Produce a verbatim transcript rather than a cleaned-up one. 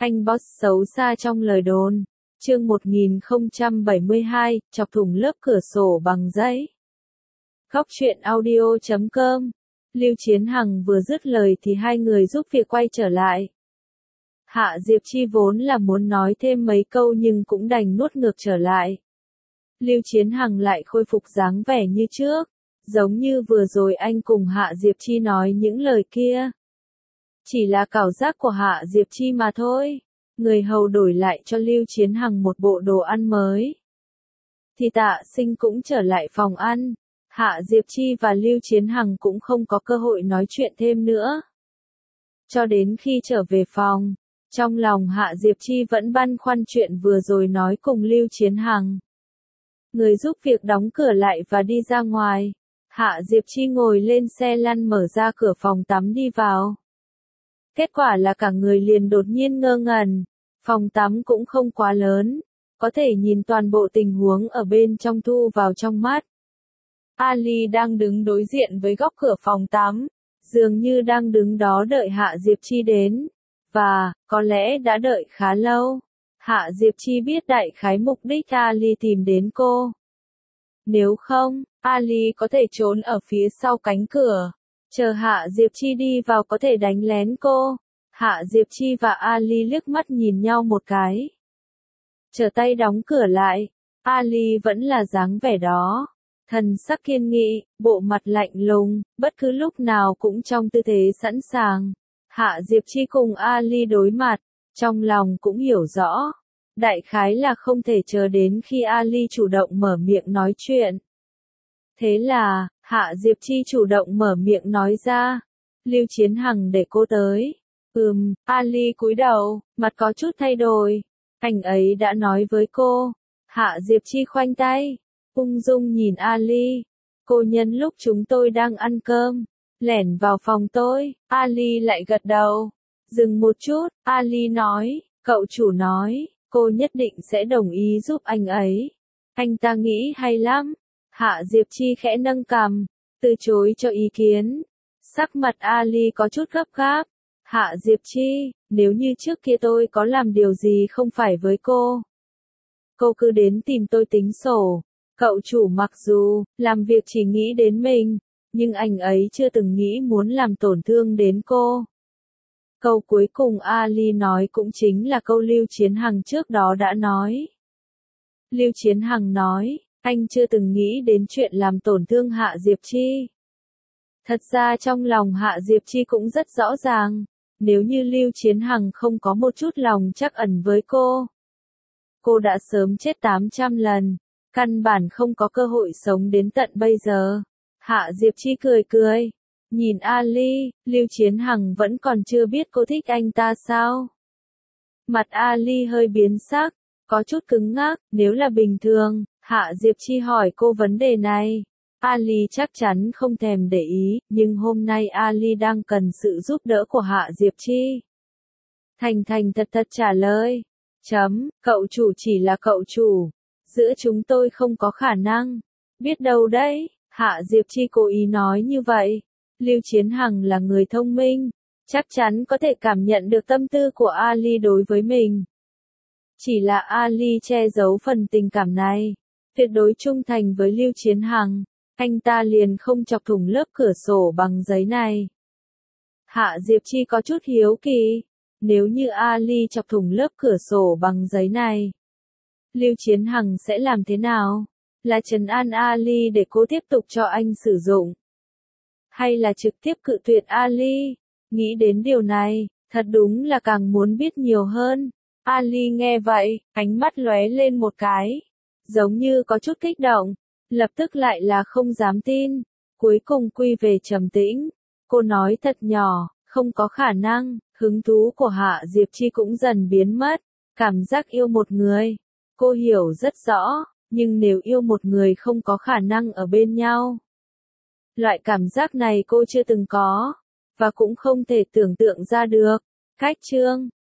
Anh boss xấu xa trong lời đồn. Chương một nghìn không trăm bảy mươi hai, chọc thủng lớp cửa sổ bằng giấy. Góc truyện audio chấm com. Lưu Chiến Hằng vừa dứt lời thì hai người giúp việc quay trở lại. Hạ Diệp Chi vốn là muốn nói thêm mấy câu nhưng cũng đành nuốt ngược trở lại. Lưu Chiến Hằng lại khôi phục dáng vẻ như trước, giống như vừa rồi anh cùng Hạ Diệp Chi nói những lời kia. Chỉ là cảm giác của Hạ Diệp Chi mà thôi. Người hầu đổi lại cho Lưu Chiến Hằng một bộ đồ ăn mới. Thì Tạ Sinh cũng trở lại phòng ăn. Hạ Diệp Chi và Lưu Chiến Hằng cũng không có cơ hội nói chuyện thêm nữa. Cho đến khi trở về phòng, trong lòng Hạ Diệp Chi vẫn băn khoăn chuyện vừa rồi nói cùng Lưu Chiến Hằng. Người giúp việc đóng cửa lại và đi ra ngoài. Hạ Diệp Chi ngồi lên xe lăn mở ra cửa phòng tắm đi vào. Kết quả là cả người liền đột nhiên ngơ ngẩn. Phòng tắm cũng không quá lớn, có thể nhìn toàn bộ tình huống ở bên trong thu vào trong mắt. Ali đang đứng đối diện với góc cửa phòng tắm, dường như đang đứng đó đợi Hạ Diệp Chi đến, và, có lẽ đã đợi khá lâu. Hạ Diệp Chi biết đại khái mục đích Ali tìm đến cô. Nếu không, Ali có thể trốn ở phía sau cánh cửa, chờ Hạ Diệp Chi đi vào có thể đánh lén cô. Hạ Diệp Chi và Ali liếc mắt nhìn nhau một cái. Trở tay đóng cửa lại, Ali vẫn là dáng vẻ đó. Thần sắc kiên nghị, bộ mặt lạnh lùng, bất cứ lúc nào cũng trong tư thế sẵn sàng. Hạ Diệp Chi cùng Ali đối mặt, trong lòng cũng hiểu rõ. Đại khái là không thể chờ đến khi Ali chủ động mở miệng nói chuyện. Thế là, Hạ Diệp Chi chủ động mở miệng nói ra. Lưu Chiến Hằng để cô tới. Ừm, Ali cúi đầu, mặt có chút thay đổi. Anh ấy đã nói với cô. Hạ Diệp Chi khoanh tay, ung dung nhìn Ali. Cô nhân lúc chúng tôi đang ăn cơm, lẻn vào phòng tôi. Ali lại gật đầu. Dừng một chút, Ali nói, cậu chủ nói, cô nhất định sẽ đồng ý giúp anh ấy. Anh ta nghĩ hay lắm. Hạ Diệp Chi khẽ nâng cằm, từ chối cho ý kiến. Sắc mặt Ali có chút gấp gáp. Hạ Diệp Chi, nếu như trước kia tôi có làm điều gì không phải với cô, cô cứ đến tìm tôi tính sổ. Cậu chủ mặc dù làm việc chỉ nghĩ đến mình, nhưng anh ấy chưa từng nghĩ muốn làm tổn thương đến cô. Câu cuối cùng Ali nói cũng chính là câu Lưu Chiến Hằng trước đó đã nói. Lưu Chiến Hằng nói, anh chưa từng nghĩ đến chuyện làm tổn thương Hạ Diệp Chi. Thật ra trong lòng Hạ Diệp Chi cũng rất rõ ràng. Nếu như Lưu Chiến Hằng không có một chút lòng trắc ẩn với cô, cô đã sớm chết tám trăm lần, căn bản không có cơ hội sống đến tận bây giờ. Hạ Diệp Chi cười cười, nhìn Ali, Lưu Chiến Hằng vẫn còn chưa biết cô thích anh ta sao. Mặt Ali hơi biến sắc, có chút cứng ngắc, nếu là bình thường, Hạ Diệp Chi hỏi cô vấn đề này. Ali chắc chắn không thèm để ý, nhưng hôm nay Ali đang cần sự giúp đỡ của Hạ Diệp Chi. Thành thành thật thật trả lời. Chấm, cậu chủ chỉ là cậu chủ. Giữa chúng tôi không có khả năng. Biết đâu đấy, Hạ Diệp Chi cố ý nói như vậy. Lưu Chiến Hằng là người thông minh, chắc chắn có thể cảm nhận được tâm tư của Ali đối với mình. Chỉ là Ali che giấu phần tình cảm này, tuyệt đối trung thành với Lưu Chiến Hằng. Anh ta liền không chọc thủng lớp cửa sổ bằng giấy này. Hạ Diệp Chi có chút hiếu kỳ. Nếu như Ali chọc thủng lớp cửa sổ bằng giấy này, Lưu Chiến Hằng sẽ làm thế nào? Là trấn an Ali để cô tiếp tục cho anh sử dụng? Hay là trực tiếp cự tuyệt Ali? Nghĩ đến điều này, thật đúng là càng muốn biết nhiều hơn. Ali nghe vậy, ánh mắt lóe lên một cái. Giống như có chút kích động. Lập tức lại là không dám tin, cuối cùng quy về trầm tĩnh. Cô nói thật nhỏ, không có khả năng. Hứng thú của Hạ Diệp Chi cũng dần biến mất. Cảm giác yêu một người, cô hiểu rất rõ, nhưng nếu yêu một người không có khả năng ở bên nhau, loại cảm giác này cô chưa từng có, và cũng không thể tưởng tượng ra được. Cách chương